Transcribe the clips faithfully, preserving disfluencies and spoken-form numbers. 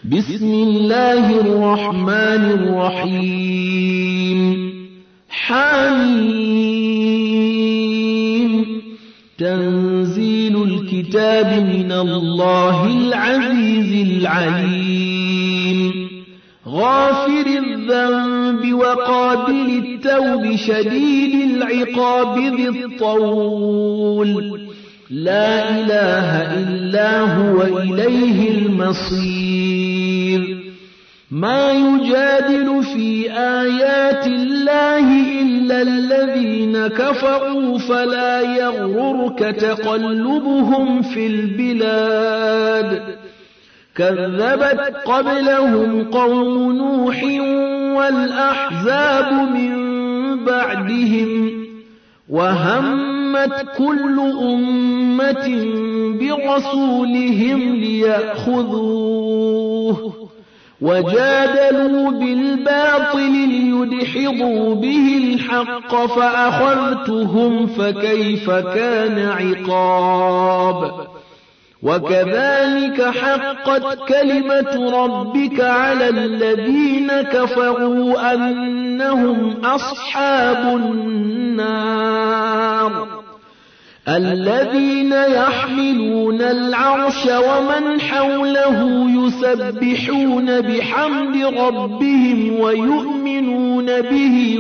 بسم الله الرحمن الرحيم حميم تنزيل الكتاب من الله العزيز العليم غافر الذنب وقابل التوب شديد العقاب ذي الطول لا إله إلا هو إليه المصير ما يجادل في آيات الله إلا الذين كفروا فلا يغررك تقلبهم في البلاد كذبت قبلهم قوم نوح والأحزاب من بعدهم وهمت كل أمة برسولهم ليأخذوه وجادلوا بالباطل ليدحضوا به الحق فأخذتهم فكيف كان عقاب وكذلك حقت كلمة ربك على الذين كفروا أنهم أصحاب النار الذين يحملون العرش ومن حوله يسبحون بحمد ربهم ويؤمنون به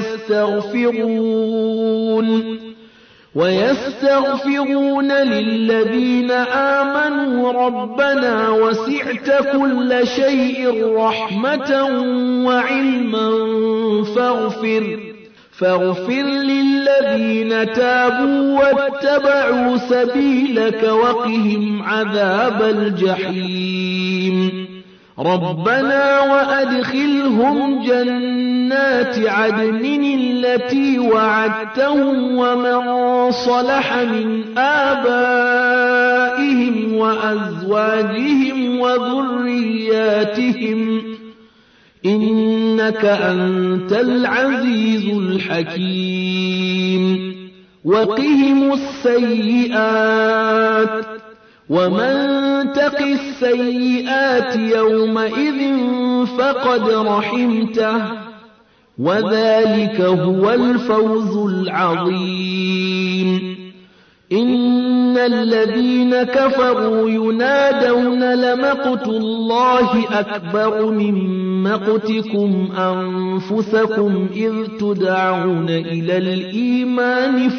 ويستغفرون ويستغفرون للذين آمنوا ربنا وسعت كل شيء رحمة وعلما فاغفر فاغفر للذين تابوا واتبعوا سبيلك وقهم عذاب الجحيم ربنا وأدخلهم جنات عدن التي وعدتهم ومن صلح من آبائهم وأزواجهم وذرياتهم إنك أنت العزيز الحكيم وقهم السيئات ومن تق السيئات يومئذ فقد رحمته وذلك هو الفوز العظيم إن الذين كفروا ينادون لمقت الله أكبر من مقتكم أنفسكم إذ تدعون إلى الإيمان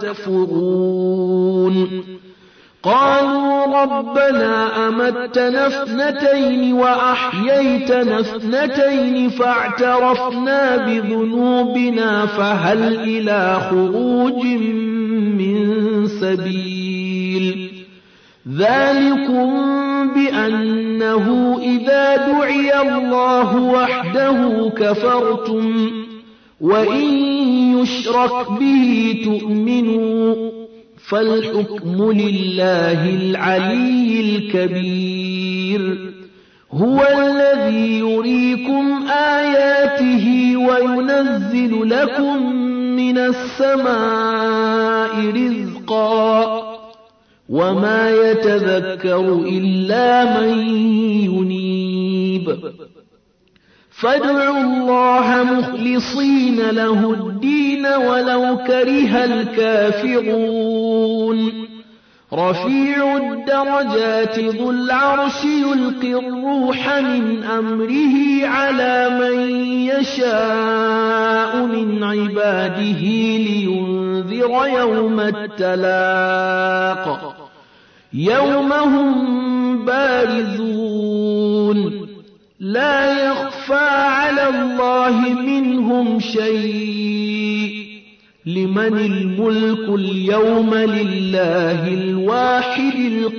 فتكفرون قالوا ربنا أمتنا اثنتين وأحييتنا اثنتين فاعترفنا بذنوبنا فهل إلى خروج من سبيل ذلكم بأنه إذا دعي الله وحده كفرتم وإن يشرك به تؤمنوا فالحكم لله العلي الكبير هو الذي يريكم آياته وينزل لكم من السماء رزقا وما يتذكر إلا من ينيب فادعوا الله مخلصين له الدين ولو كره الكافرون رفيع الدرجات ذو العرش يلقي الروح من أمره على من يشاء من عباده لينذر يوم التلاق يوم هم بارزون لا يخفى على الله منهم شيء لمن الملك اليوم لله الواحد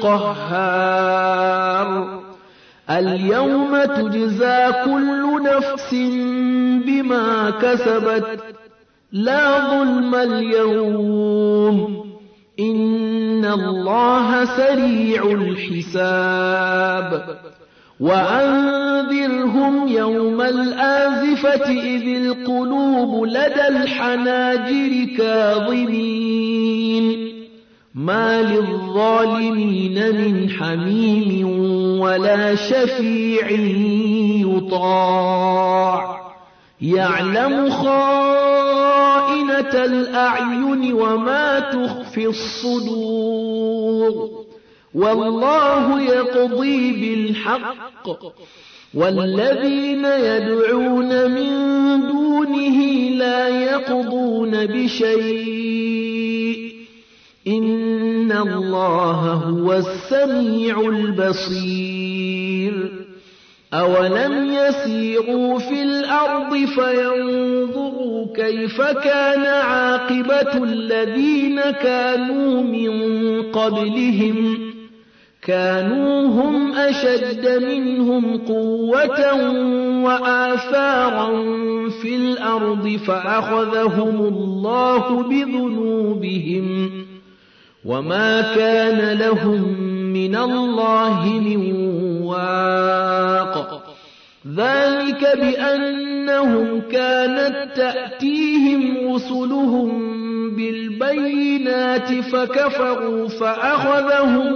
القهار اليوم تجزى كل نفس بما كسبت لا ظلم اليوم إن الله سريع الحساب وأنذرهم يوم الآزفة إذ القلوب لدى الحناجر كاظمين ما للظالمين من حميم ولا شفيع يطاع يعلم خائنة الأعين وما تخفي الصدور والله يقضي بالحق والذين يدعون من دونه لا يقضون بشيء إن الله هو السميع البصير أولم يسيروا في الأرض فينظروا كيف كان عاقبة الذين كانوا من قبلهم كانوا هم أشد منهم قوة وآثارا في الأرض فأخذهم الله بذنوبهم وما كان لهم من الله من واق ذلك بأنهم كانت تأتيهم رسلهم بالبينات فكفروا فأخذهم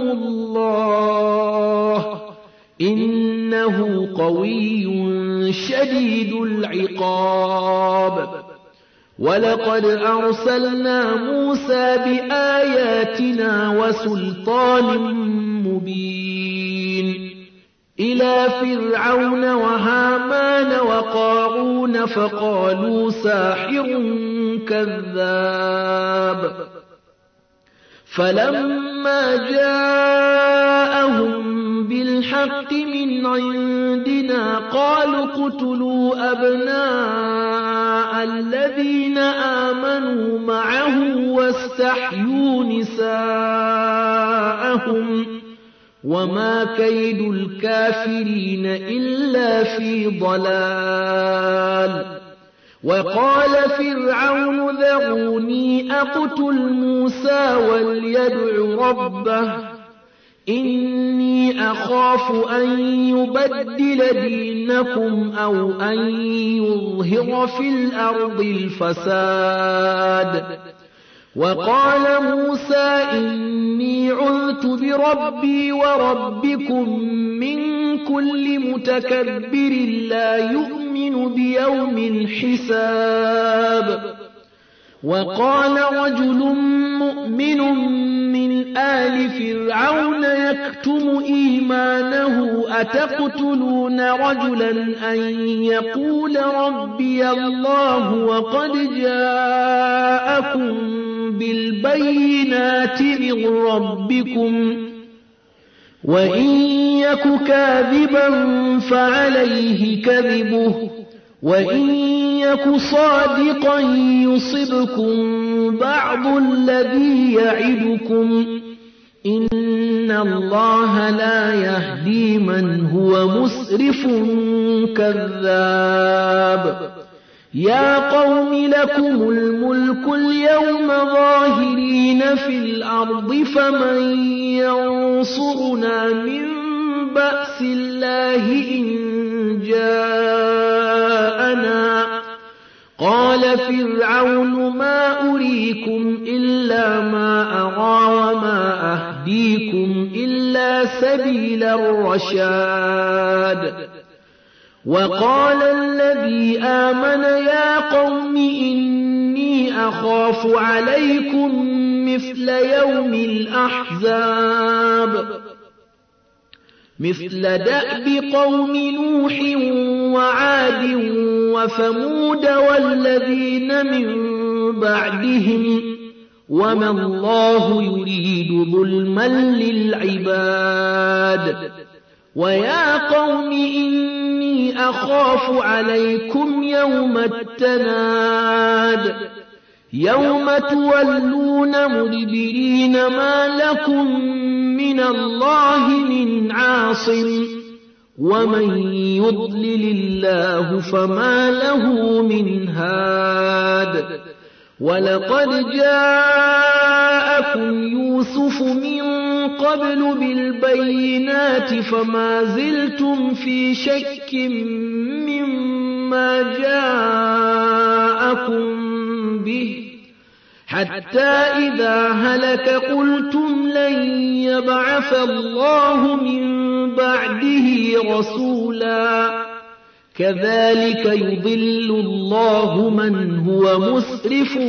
الله إنه قوي شديد العقاب ولقد أرسلنا موسى بآياتنا وسلطان مبين إلى فرعون وهامان وقارون فقالوا ساحر كذاب فلما جاءهم بالحق من عندنا قالوا اقتلوا أبناء الذين آمنوا معه واستحيوا نساءهم وما كيد الكافرين إلا في ضلال وقال فرعون ذروني أقتل موسى وليدع ربه إني أخاف أن يبدل دينكم أو أن يظهر في الأرض الفساد وقال موسى إني عذت بربي وربكم من كل متكبر لا يؤمن بيوم الحساب وقال رجل مؤمن من آل فرعون يكتم إيمانه أتقتلون رجلا أن يقول ربي الله وقد جاءكم بالبينات من ربكم وإن يك كاذبا فعليه كذبه وإن يك صادقا يصبكم بعض الذي يعدكم إن الله لا يهدي من هو مسرف كذاب يا قوم لكم الملك اليوم ظاهرين في الأرض فمن ينصرنا من بأس الله إن جاءنا قال فرعون ما أريكم إلا ما أرى وما أهديكم إلا سبيل الرشاد وقال الذي آمن يا قوم إني أخاف عليكم مثل يوم الأحزاب مثل دأب قوم نوح وعاد وثمود والذين من بعدهم وما الله يريد ظلما للعباد ويا قوم إني أخاف عليكم يوم التناد يوم تولون مدبرين ما لكم من الله من عاصم ومن يضلل الله فما له من هاد ولقد جاءكم يوسف من قبل بالبينات فما زلتم في شك مما جاءكم به حتى إذا هلك قلتم لن يبعث الله من بعده رسولا كذلك يضل الله من هو مسرف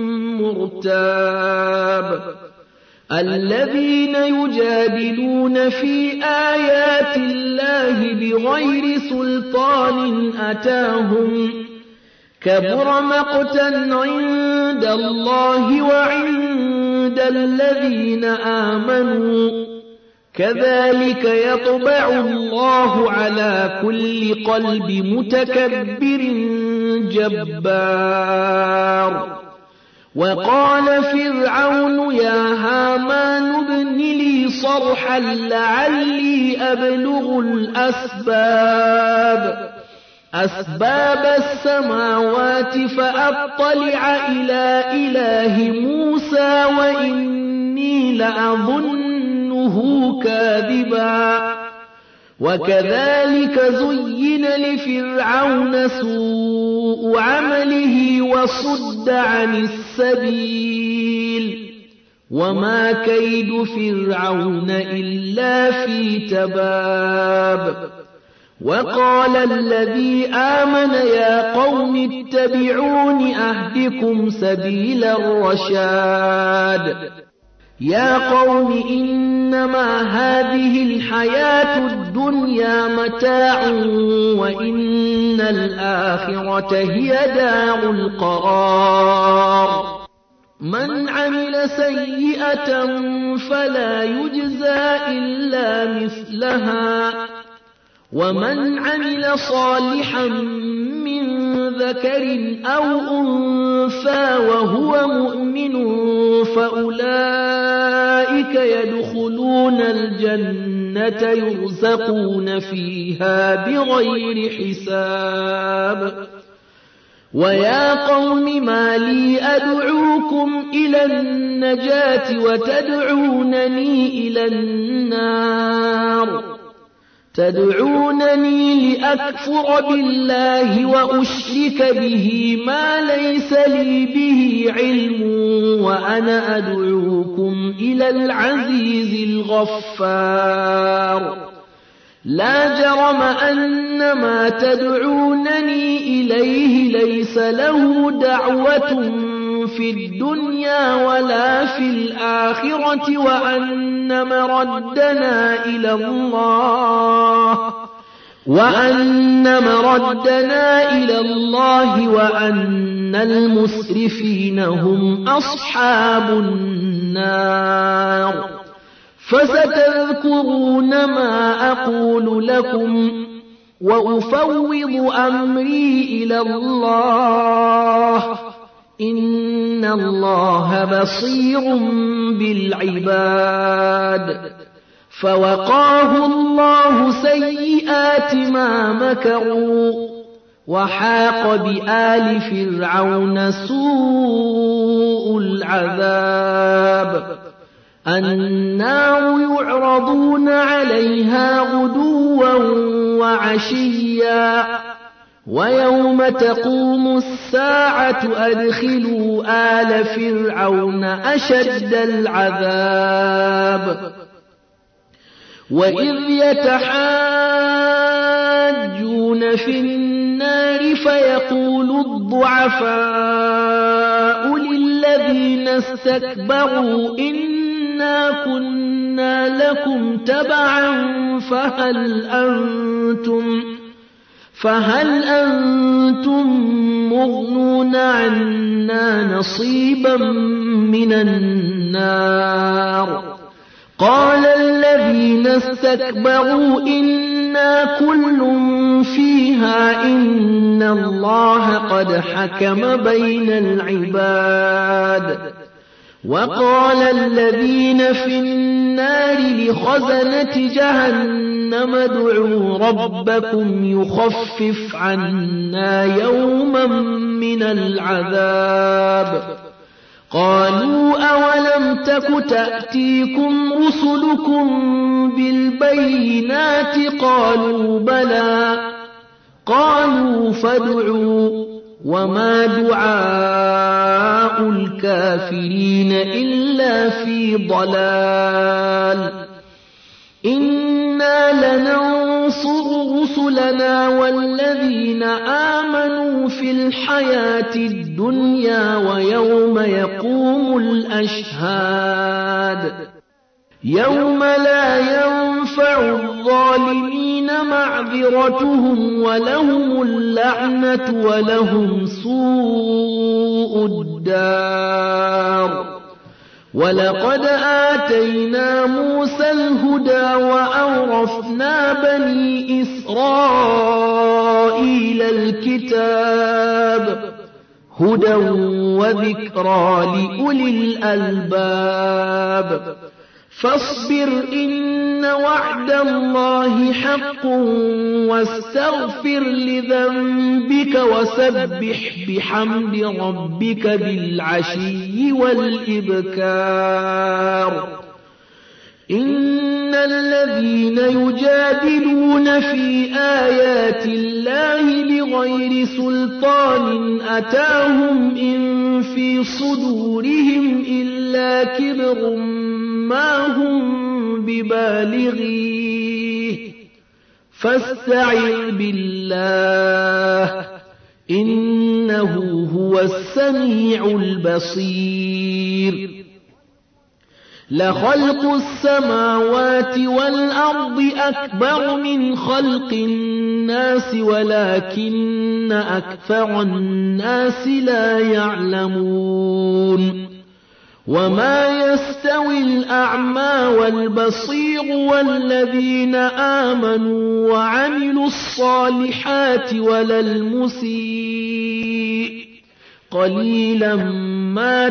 مرتاب الذين يجادلون في آيات الله بغير سلطان أتاهم كبر مقتا عند الله وعند الذين آمنوا كذلك يطبع الله على كل قلب متكبر جبار وقال فرعون يا هامان ابن لي صرحا لعلي أبلغ الأسباب أسباب السماوات فأطلع إلى إله موسى وإني لأظنه كاذبا وكذلك زين لفرعون سوء عمله وصد عن السبيل وما كيد فرعون إلا في تباب وقال الذي آمن يا قوم اتبعون أهدكم سبيل الرشاد يا قوم إنما هذه الحياة الدنيا متاع وإن الآخرة هي دار القرار من عمل سيئة فلا يجزى إلا مثلها ومن عمل صالحا من ذكر أو أنثى وهو مؤمن فأولئك يدخلون الجنة يرزقون فيها بغير حساب ويا قوم ما لي أدعوكم إلى النجاة وتدعونني إلى النار تدعونني لأكفر بالله وأشرك به ما ليس لي به علم وأنا أدعوكم إلى العزيز الغفار لا جرم أن ما تدعونني إليه ليس له دعوة في الدنيا ولا في الآخرة وأن مردنا إلى الله وأن مردنا إلى الله وأن المسرفين هم أصحاب النار فستذكرون ما أقول لكم وأفوض أمري إلى الله إن الله بصير بالعباد فوقاه الله سيئات ما مكروا وحاق بآل فرعون سوء العذاب النار يعرضون عليها غدوا وعشيا ويوم تقوم الساعة أدخلوا آل فرعون أشد العذاب وإذ يتحاجون في النار فيقول الضعفاء للذين استكبروا إنا كنا لكم تبعا فهل أنتم فهل أنتم مغنون عنا نصيبا من النار قال الذين استكبروا إنا كل فيها إن الله قد حكم بين العباد وقال الذين في النار لخزنة جهنم ادعوا ربكم يخفف عنا يوما من العذاب قالوا أولم تك تأتيكم رسلكم بالبينات قالوا بلى قالوا فادعوا وما دعاء الكافرين إلا في ضلال إنا لننصر رسلنا والذين آمنوا في الحياة الدنيا ويوم يقوم الأشهاد يوم لا ينفع الظالمين معذرتهم ولهم اللعنة ولهم سوء الدار ولقد آتينا موسى الهدى وأورثنا بني إسرائيل الكتاب هدى وذكرى لأولي الألباب فاصبر إن وعد الله حق واستغفر لذنبك وسبح بحمد ربك بالعشي والإبكار إن الذين يجادلون في آيات الله بغير سلطان أتاهم إن في صدورهم إلا كبر ما هم ببالغيه فاستعذ بالله إنه هو السميع البصير لخلق السماوات والأرض أكبر من خلق الناس ولكن أكثر الناس لا يعلمون وما يستوي الأعمى والبصير والذين آمنوا وعملوا الصالحات ولا المسيء قليلا ما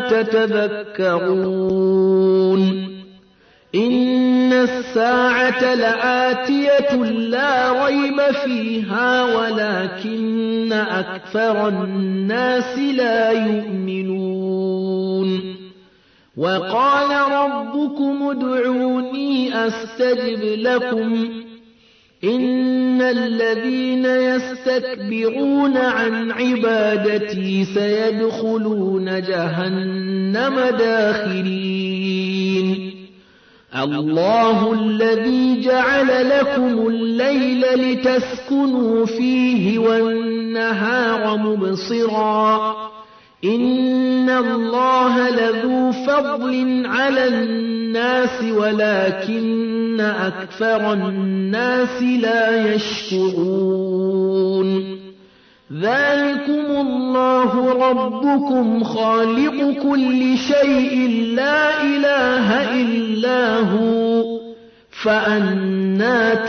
تتذكرون إن الساعة لآتية لا ريب فيها ولكن أكثر الناس لا يؤمنون وقال ربكم ادعوني أستجب لكم إن الذين يستكبرون عن عبادتي سيدخلون جهنم داخرين الله الذي جعل لكم الليل لتسكنوا فيه والنهار مبصرا إن الله لذو فضل على الناس ولكن أكثر الناس لا يشكرون ذلكم الله ربكم خالق كل شيء لا إله إلا هو فأنى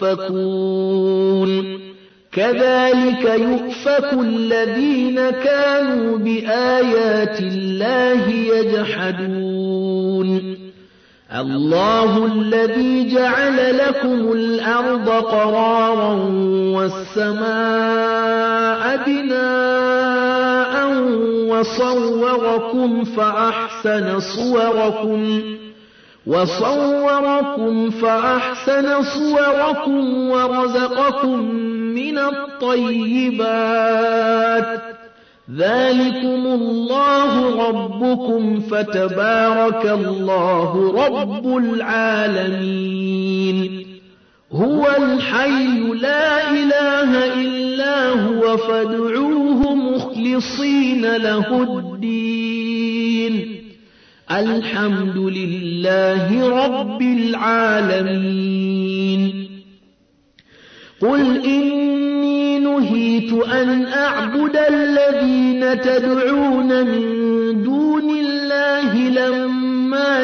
تؤفكون كذلك يؤفك الذين كانوا بآيات الله يجحدون الله الذي جعل لكم الأرض قرارا والسماء بناء وصوركم فأحسن صوركم وصوركم فأحسن صوركم ورزقكم من الطيبات ذلكم الله ربكم فتبارك الله رب العالمين هو الحي لا إله إلا هو فادعوه مخلصين له الدين الحمد لله رب العالمين قل إني نهيت أن أعبد الذين تدعون من دون الله لما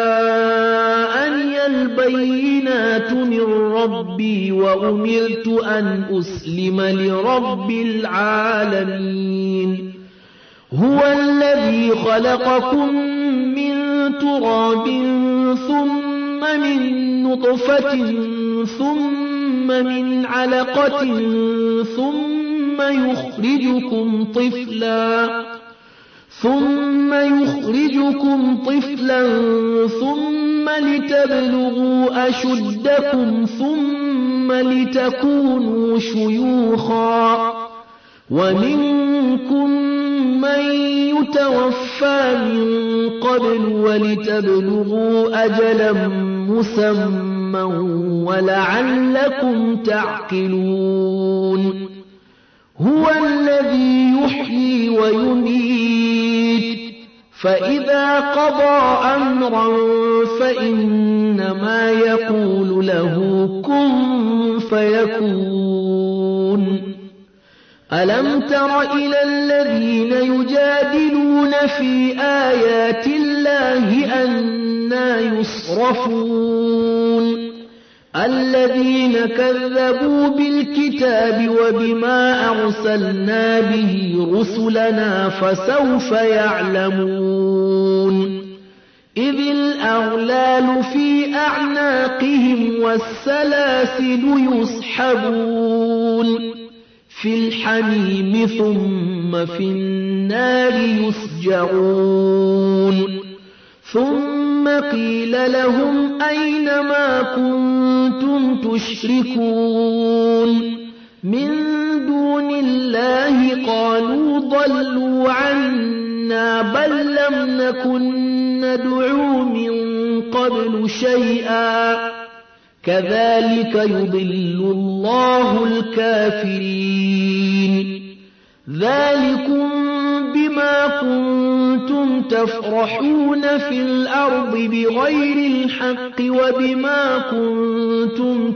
جاءني البينات من ربي وأمرت أن أسلم لرب العالمين هو الذي خلقكم من تراب ثم من نطفة ثم من علقة ثم يخرجكم طفلا ثم يخرجكم طفلا ثم لتبلغوا أشدكم ثم لتكونوا شيوخا ومنكم ومنكم من يتوفى من قبل ولتبلغوا أجلا مسمى ولعلكم تعقلون هو الذي يحيي ويميت فإذا قضى أمرا فإنما يقول له كن فيكون ألم تر إلى الذين يجادلون في آيات الله أنى يصرفون الذين كذبوا بالكتاب وبما أرسلنا به رسلنا فسوف يعلمون إذ الأغلال في أعناقهم والسلاسل يسحبون في الحميم ثم في النار يسجرون ثم قيل لهم أين ما كنتم تشركون من دون الله قالوا ضلوا عنا بل لم نكن ندعو من قبل شيئا كذلك يضل الله الكافرين ذلكم بما كنتم تفرحون في الأرض بغير الحق وبما كنتم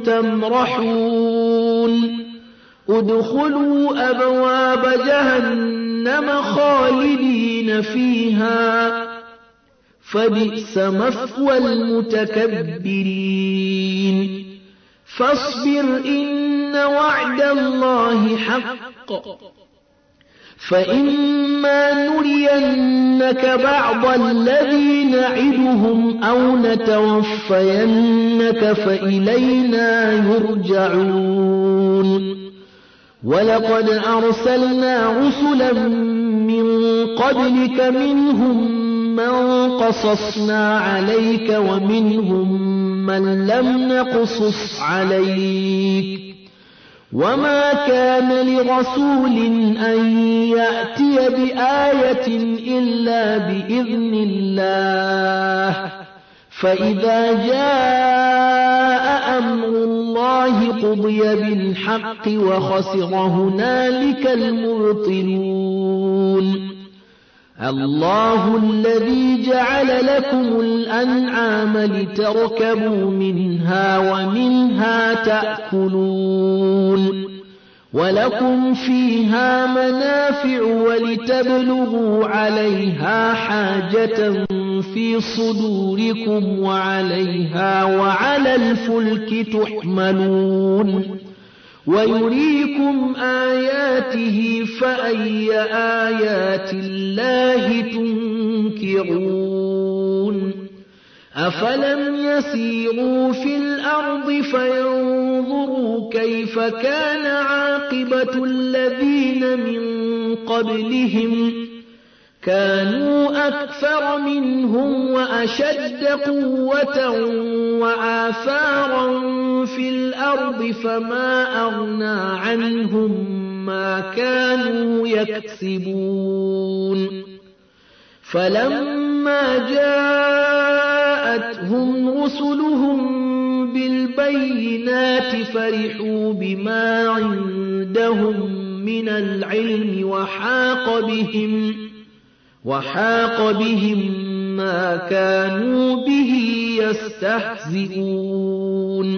تمرحون ادخلوا أبواب جهنم خالدين فيها فبئس مثوى المتكبرين فاصبر إن وعد الله حق فإما نرينك بعض الذي نعدهم أو نتوفينك فإلينا يرجعون ولقد أرسلنا رسلا من قبلك منهم من قصصنا عليك ومنهم من لم نقصص عليك وما كان لرسول أن يأتي بآية إلا بإذن الله فإذا جاء أمر الله قضي بالحق وخسر هنالك المبطلون الله الذي جعل لكم الأنعام لتركبوا منها ومنها تأكلون ولكم فيها منافع ولتبلغوا عليها حاجة في صدوركم وعليها وعلى الفلك تحملون ويريكم آياته فأي آيات الله تنكرون أفلم يسيروا في الأرض فينظروا كيف كان عاقبة الذين من قبلهم كانوا أكثر منهم وأشد قوة وآثارا في الأرض فما أغنى عنهم ما كانوا يكسبون فلما جاءتهم رسلهم بالبينات فرحوا بما عندهم من العلم وحاق بهم وحاق بهم ما كانوا به يستهزئون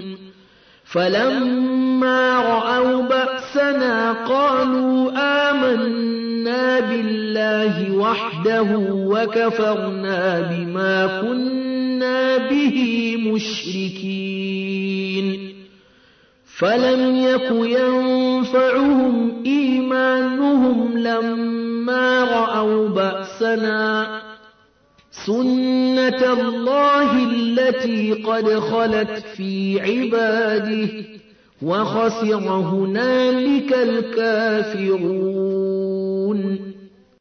فلما رأوا بأسنا قالوا آمنا بالله وحده وكفرنا بما كنا به مشركين فلم يك ينفعهم إيمانهم لما رأوا بأسنا سنة الله التي قد خلت في عباده وخسر هنالك الكافرون